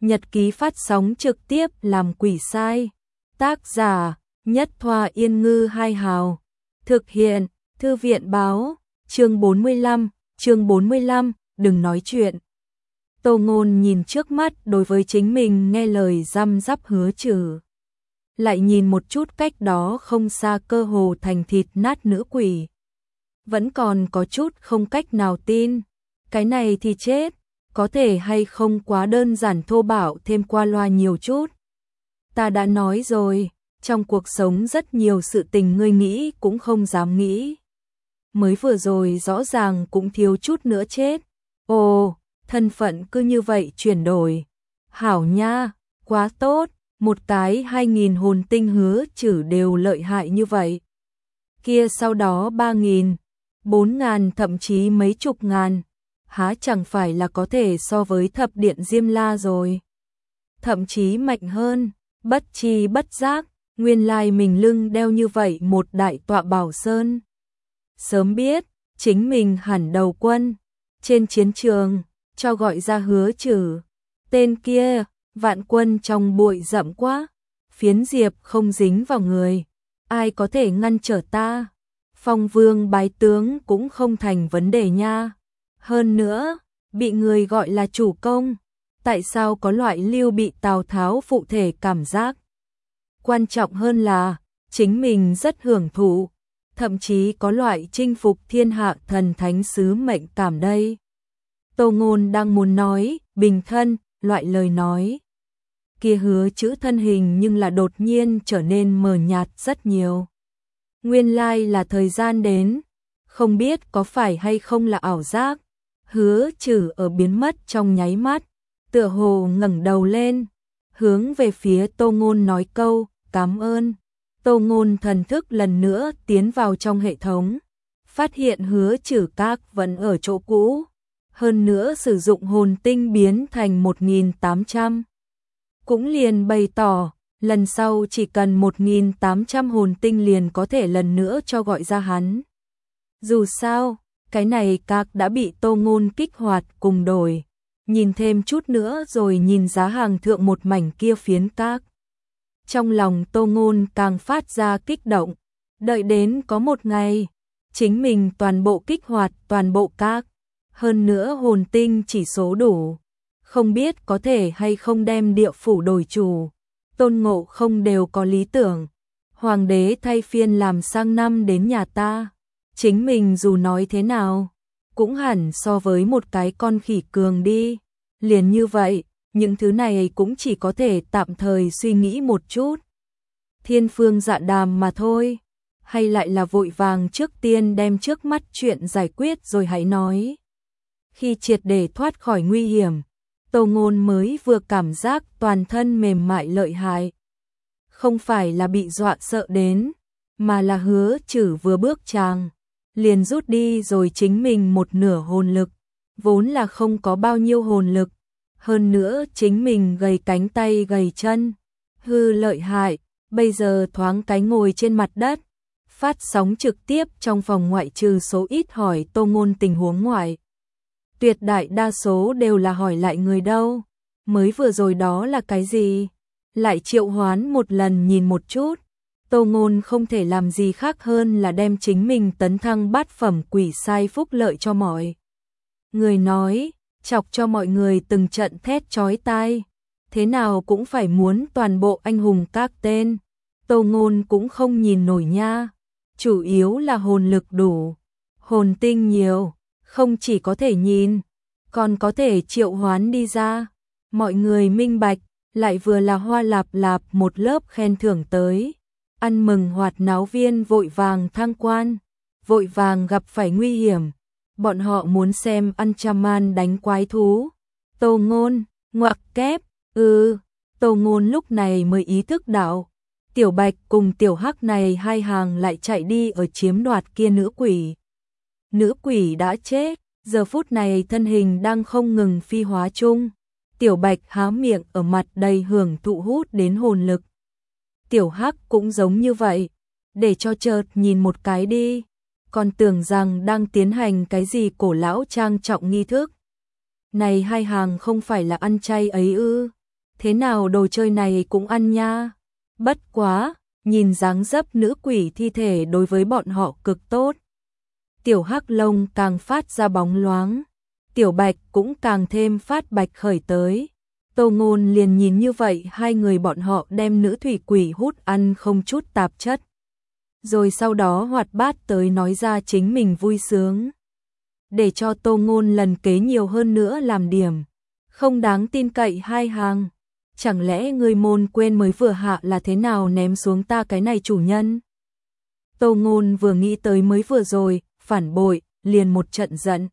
nhật ký phát sóng trực tiếp làm quỷ sai. Tác giả, Nhất Thoa Yên Ngư Hai Hào. Thực hiện, Thư viện Báo. Chương 45, đừng nói chuyện. Tô Ngôn nhìn trước mắt đối với chính mình nghe lời răm rắp Hứa Trừ. Lại nhìn một chút cách đó không xa cơ hồ thành thịt nát nữ quỷ. Vẫn còn có chút không cách nào tin. Cái này thì chết, có thể hay không quá đơn giản thô bạo thêm qua loa nhiều chút. Ta đã nói rồi, trong cuộc sống rất nhiều sự tình ngươi nghĩ cũng không dám nghĩ. Mới vừa rồi rõ ràng cũng thiếu chút nữa chết. Ồ, thân phận cứ như vậy chuyển đổi. Hảo nha, quá tốt, một cái 2.000 hồn tinh Hứa Trừ đều lợi hại như vậy. Kia sau đó 3.000, 4.000 thậm chí mấy chục ngàn, há chẳng phải là có thể so với thập điện Diêm La rồi. Thậm chí mạnh hơn, bất chi bất giác, nguyên lai mình lưng đeo như vậy một đại tọa Bảo Sơn. Sớm biết, chính mình hẳn đầu quân, trên chiến trường, cho gọi ra Hứa Trừ. Tên kia, vạn quân trong bụi rậm quá, phiến diệp không dính vào người, ai có thể ngăn trở ta? Phong vương bái tướng cũng không thành vấn đề nha. Hơn nữa, bị người gọi là chủ công, tại sao có loại lưu bị Tào Tháo phụ thể cảm giác? Quan trọng hơn là, chính mình rất hưởng thụ, thậm chí có loại chinh phục thiên hạ thần thánh sứ mệnh cảm đây. Tô Ngôn đang muốn nói, bình thân, loại lời nói. Kia Hứa chữ thân hình nhưng là đột nhiên trở nên mờ nhạt rất nhiều. Nguyên lai là thời gian đến, không biết có phải hay không là ảo giác. Hứa Trừ ở biến mất trong nháy mắt, tựa hồ ngẩng đầu lên, hướng về phía Tô Ngôn nói câu, cảm ơn. Tô Ngôn thần thức lần nữa tiến vào trong hệ thống, phát hiện Hứa Trừ các vẫn ở chỗ cũ, hơn nữa sử dụng hồn tinh biến thành 1.800. Cũng liền bày tỏ, lần sau chỉ cần 1.800 hồn tinh liền có thể lần nữa cho gọi ra hắn. Dù sao, cái này các đã bị Tô Ngôn kích hoạt cùng đổi. Nhìn thêm chút nữa rồi nhìn giá hàng thượng một mảnh kia phiến các. Trong lòng Tô Ngôn càng phát ra kích động, đợi đến có một ngày, chính mình toàn bộ kích hoạt toàn bộ các, hơn nữa hồn tinh chỉ số đủ, không biết có thể hay không đem địa phủ đổi chủ. Tôn Ngộ Không đều có lý tưởng, hoàng đế thay phiên làm sang năm đến nhà ta, chính mình dù nói thế nào, cũng hẳn so với một cái con khỉ cường đi. Liền như vậy, những thứ này cũng chỉ có thể tạm thời suy nghĩ một chút. Thiên phương dạ đàm mà thôi, hay lại là vội vàng trước tiên đem trước mắt chuyện giải quyết rồi hãy nói. Khi triệt để thoát khỏi nguy hiểm, Tô Ngôn mới vừa cảm giác toàn thân mềm mại lợi hại. Không phải là bị dọa sợ đến, mà là Hứa Trừ vừa bước chàng, liền rút đi rồi chính mình một nửa hồn lực, vốn là không có bao nhiêu hồn lực, hơn nữa chính mình gầy cánh tay gầy chân, hư lợi hại, bây giờ thoáng cái ngồi trên mặt đất, phát sóng trực tiếp trong phòng ngoại trừ số ít hỏi Tô Ngôn tình huống ngoại. Tuyệt đại đa số đều là hỏi lại người đâu, mới vừa rồi đó là cái gì, lại triệu hoán một lần nhìn một chút. Tô Ngôn không thể làm gì khác hơn là đem chính mình tấn thăng bát phẩm quỷ sai phúc lợi cho mọi người nói, chọc cho mọi người từng trận thét chói tai, thế nào cũng phải muốn toàn bộ anh hùng các tên. Tô Ngôn cũng không nhìn nổi nha, chủ yếu là hồn lực đủ, hồn tinh nhiều, không chỉ có thể nhìn, còn có thể triệu hoán đi ra. Mọi người minh bạch, lại vừa là hoa lạp lạp một lớp khen thưởng tới. Ăn mừng hoạt náo viên vội vàng thăng quan, vội vàng gặp phải nguy hiểm. Bọn họ muốn xem Anchaman đánh quái thú. Tô Ngôn, ngoặc kép, Tô Ngôn lúc này mới ý thức đạo. Tiểu Bạch cùng Tiểu Hắc này hai hàng lại chạy đi ở chiếm đoạt kia nữ quỷ. Nữ quỷ đã chết, giờ phút này thân hình đang không ngừng phi hóa chung. Tiểu Bạch há miệng ở mặt đầy hưởng thụ hút đến hồn lực. Tiểu Hắc cũng giống như vậy, để cho chợt nhìn một cái đi, còn tưởng rằng đang tiến hành cái gì cổ lão trang trọng nghi thức. Này hai hàng không phải là ăn chay ấy ư? thế nào đồ chơi này cũng ăn nha. Bất quá, nhìn dáng dấp nữ quỷ thi thể đối với bọn họ cực tốt. Tiểu Hắc lông càng phát ra bóng loáng, Tiểu Bạch cũng càng thêm phát bạch khởi tới. Tô Ngôn liền nhìn như vậy hai người bọn họ đem nữ thủy quỷ hút ăn không chút tạp chất. Rồi sau đó hoạt bát tới nói ra chính mình vui sướng. Để cho Tô Ngôn lần kế nhiều hơn nữa làm điểm. Không đáng tin cậy hai hàng. Chẳng lẽ người môn quên mới vừa hạ là thế nào ném xuống ta cái này chủ nhân? Tô Ngôn vừa nghĩ tới mới vừa rồi, phản bội, liền một trận giận.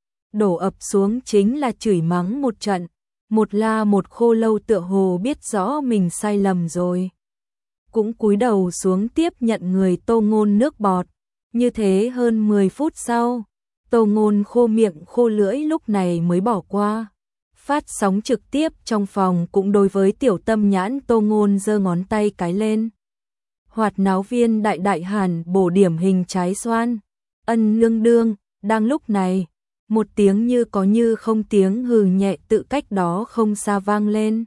Đổ ập xuống chính là chửi mắng một trận. Một la một khô lâu tựa hồ biết rõ mình sai lầm rồi. Cũng cúi đầu xuống tiếp nhận người Tô Ngôn nước bọt. Như thế hơn 10 phút sau, Tô Ngôn khô miệng khô lưỡi lúc này mới bỏ qua. Phát sóng trực tiếp trong phòng cũng đối với tiểu tâm nhãn Tô Ngôn giơ ngón tay cái lên. Hoạt náo viên đại đại hàn bổ điểm hình trái xoan. Ân nương đương, đang lúc này, một tiếng như có như không tiếng hừ nhẹ tự cách đó không xa vang lên.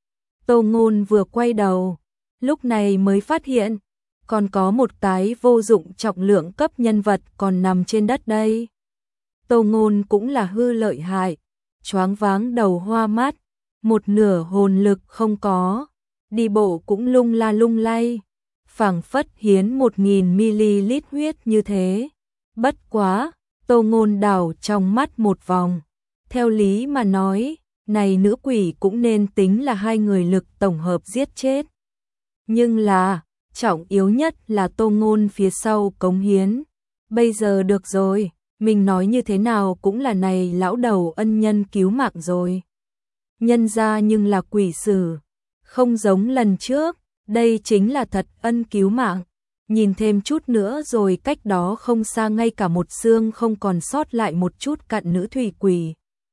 Tô Ngôn vừa quay đầu, lúc này mới phát hiện, còn có một cái vô dụng trọng lượng cấp nhân vật còn nằm trên đất đây. Tô Ngôn cũng là hư lợi hại, choáng váng đầu hoa mắt, một nửa hồn lực không có, đi bộ cũng lung la lung lay, phảng phất hiến 1000ml huyết như thế. Bất quá, Tô Ngôn đảo trong mắt một vòng. Theo lý mà nói, này nữ quỷ cũng nên tính là hai người lực tổng hợp giết chết. Nhưng là, trọng yếu nhất là Tô Ngôn phía sau cống hiến. Bây giờ được rồi, mình nói như thế nào cũng là này lão đầu ân nhân cứu mạng rồi. Nhân ra nhưng là quỷ sử, không giống lần trước, đây chính là thật ân cứu mạng. Nhìn thêm chút nữa rồi cách đó không xa ngay cả một xương không còn sót lại một chút cặn nữ thủy quỷ.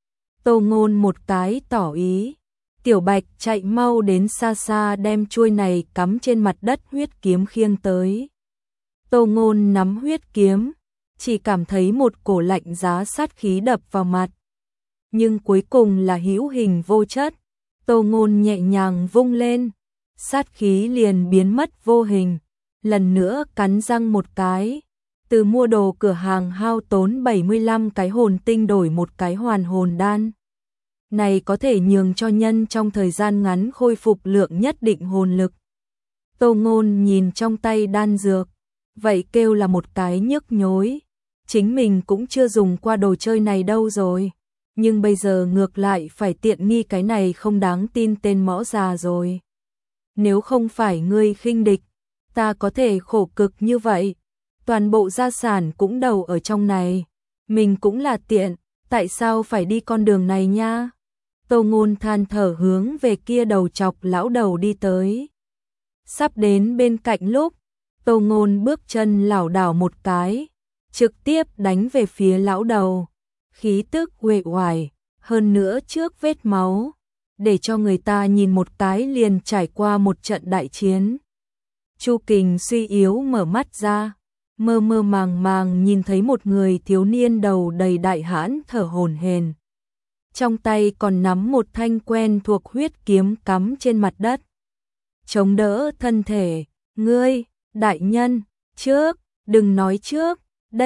Tô Ngôn một cái tỏ ý. Tiểu Bạch chạy mau đến xa xa đem chuôi này cắm trên mặt đất huyết kiếm khiêng tới. Tô Ngôn nắm huyết kiếm, chỉ cảm thấy một cổ lạnh giá sát khí đập vào mặt. Nhưng cuối cùng là hữu hình vô chất. Tô Ngôn nhẹ nhàng vung lên, sát khí liền biến mất vô hình. Lần nữa cắn răng một cái, từ mua đồ cửa hàng hao tốn 75 cái hồn tinh đổi một cái hoàn hồn đan. Này có thể nhường cho nhân trong thời gian ngắn khôi phục lượng nhất định hồn lực. Tô Ngôn nhìn trong tay đan dược, vậy kêu là một cái nhức nhối. Chính mình cũng chưa dùng qua đồ chơi này đâu rồi, nhưng bây giờ ngược lại phải tiện nghi cái này không đáng tin tên mõ già rồi. Nếu không phải ngươi khinh địch, ta có thể khổ cực như vậy, toàn bộ gia sản cũng đầu ở trong này, mình cũng là tiện, tại sao phải đi con đường này nha? Tô Ngôn than thở hướng về kia đầu chọc lão đầu đi tới. Sắp đến bên cạnh lúc, Tô Ngôn bước chân lảo đảo một cái, trực tiếp đánh về phía lão đầu, khí tức uể oải, hơn nữa trước vết máu, để cho người ta nhìn một cái liền trải qua một trận đại chiến. Chu Kình suy yếu mở mắt ra, mơ mơ màng màng nhìn thấy một người thiếu niên đầu đầy đại hãn thở hổn hển. Trong tay còn nắm một thanh quen thuộc huyết kiếm cắm trên mặt đất. Chống đỡ thân thể, ngươi, đại nhân, trước, đừng nói trước,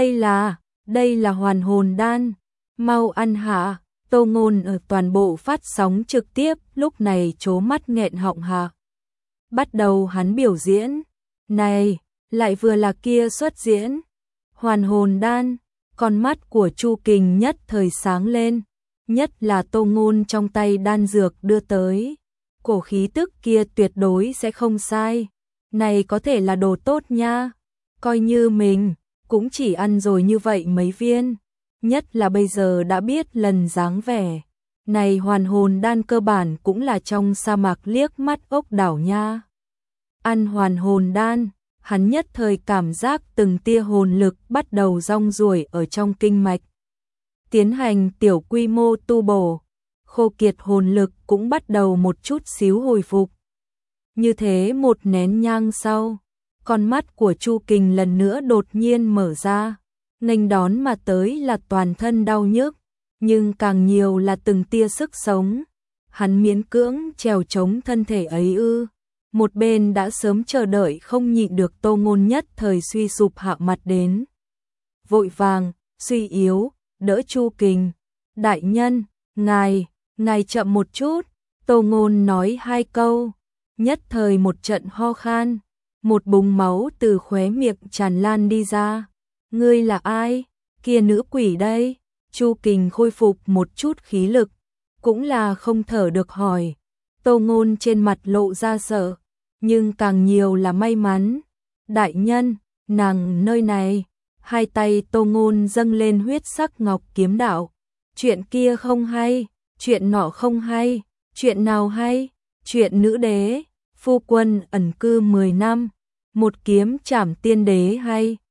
đây là hoàn hồn đan, mau ăn hạ. Tô Ngôn ở toàn bộ phát sóng trực tiếp lúc này trố mắt nghẹn họng hạ. Bắt đầu hắn biểu diễn, này, lại vừa là kia xuất diễn. Hoàn hồn đan, con mắt của Chu Kình nhất thời sáng lên, nhất là Tô Ngôn trong tay đan dược đưa tới. Cổ khí tức kia tuyệt đối sẽ không sai, này có thể là đồ tốt nha, coi như mình cũng chỉ ăn rồi như vậy mấy viên. Nhất là bây giờ đã biết lần dáng vẻ, này hoàn hồn đan cơ bản cũng là trong sa mạc liếc mắt ốc đảo nha. Ăn hoàn hồn đan, hắn nhất thời cảm giác từng tia hồn lực bắt đầu rong ruổi ở trong kinh mạch. Tiến hành tiểu quy mô tu bổ, khô kiệt hồn lực cũng bắt đầu một chút xíu hồi phục. Như thế một nén nhang sau, con mắt của Chu Kình lần nữa đột nhiên mở ra. Nghênh đón mà tới là toàn thân đau nhức, nhưng càng nhiều là từng tia sức sống. hắn miễn cưỡng trèo chống thân thể ấy ư? Một bên đã sớm chờ đợi không nhịn được Tô Ngôn nhất thời suy sụp hạ mặt đến. Vội vàng, suy yếu, đỡ Chu Kình. Đại nhân, ngài chậm một chút. Tô Ngôn nói 2 câu, nhất thời một trận ho khan, một búng máu từ khóe miệng tràn lan đi ra. Ngươi là ai? Kia nữ quỷ đây. Chu Kình khôi phục một chút khí lực, cũng là không thở được hỏi. Tô Ngôn trên mặt lộ ra sợ, nhưng càng nhiều là may mắn. Đại nhân, nàng nơi này. Hai tay Tô Ngôn dâng lên huyết sắc ngọc kiếm đạo. Chuyện kia không hay, chuyện nọ không hay, chuyện nào hay? Chuyện nữ đế, phu quân ẩn cư 10 năm, một kiếm trảm tiên đế hay?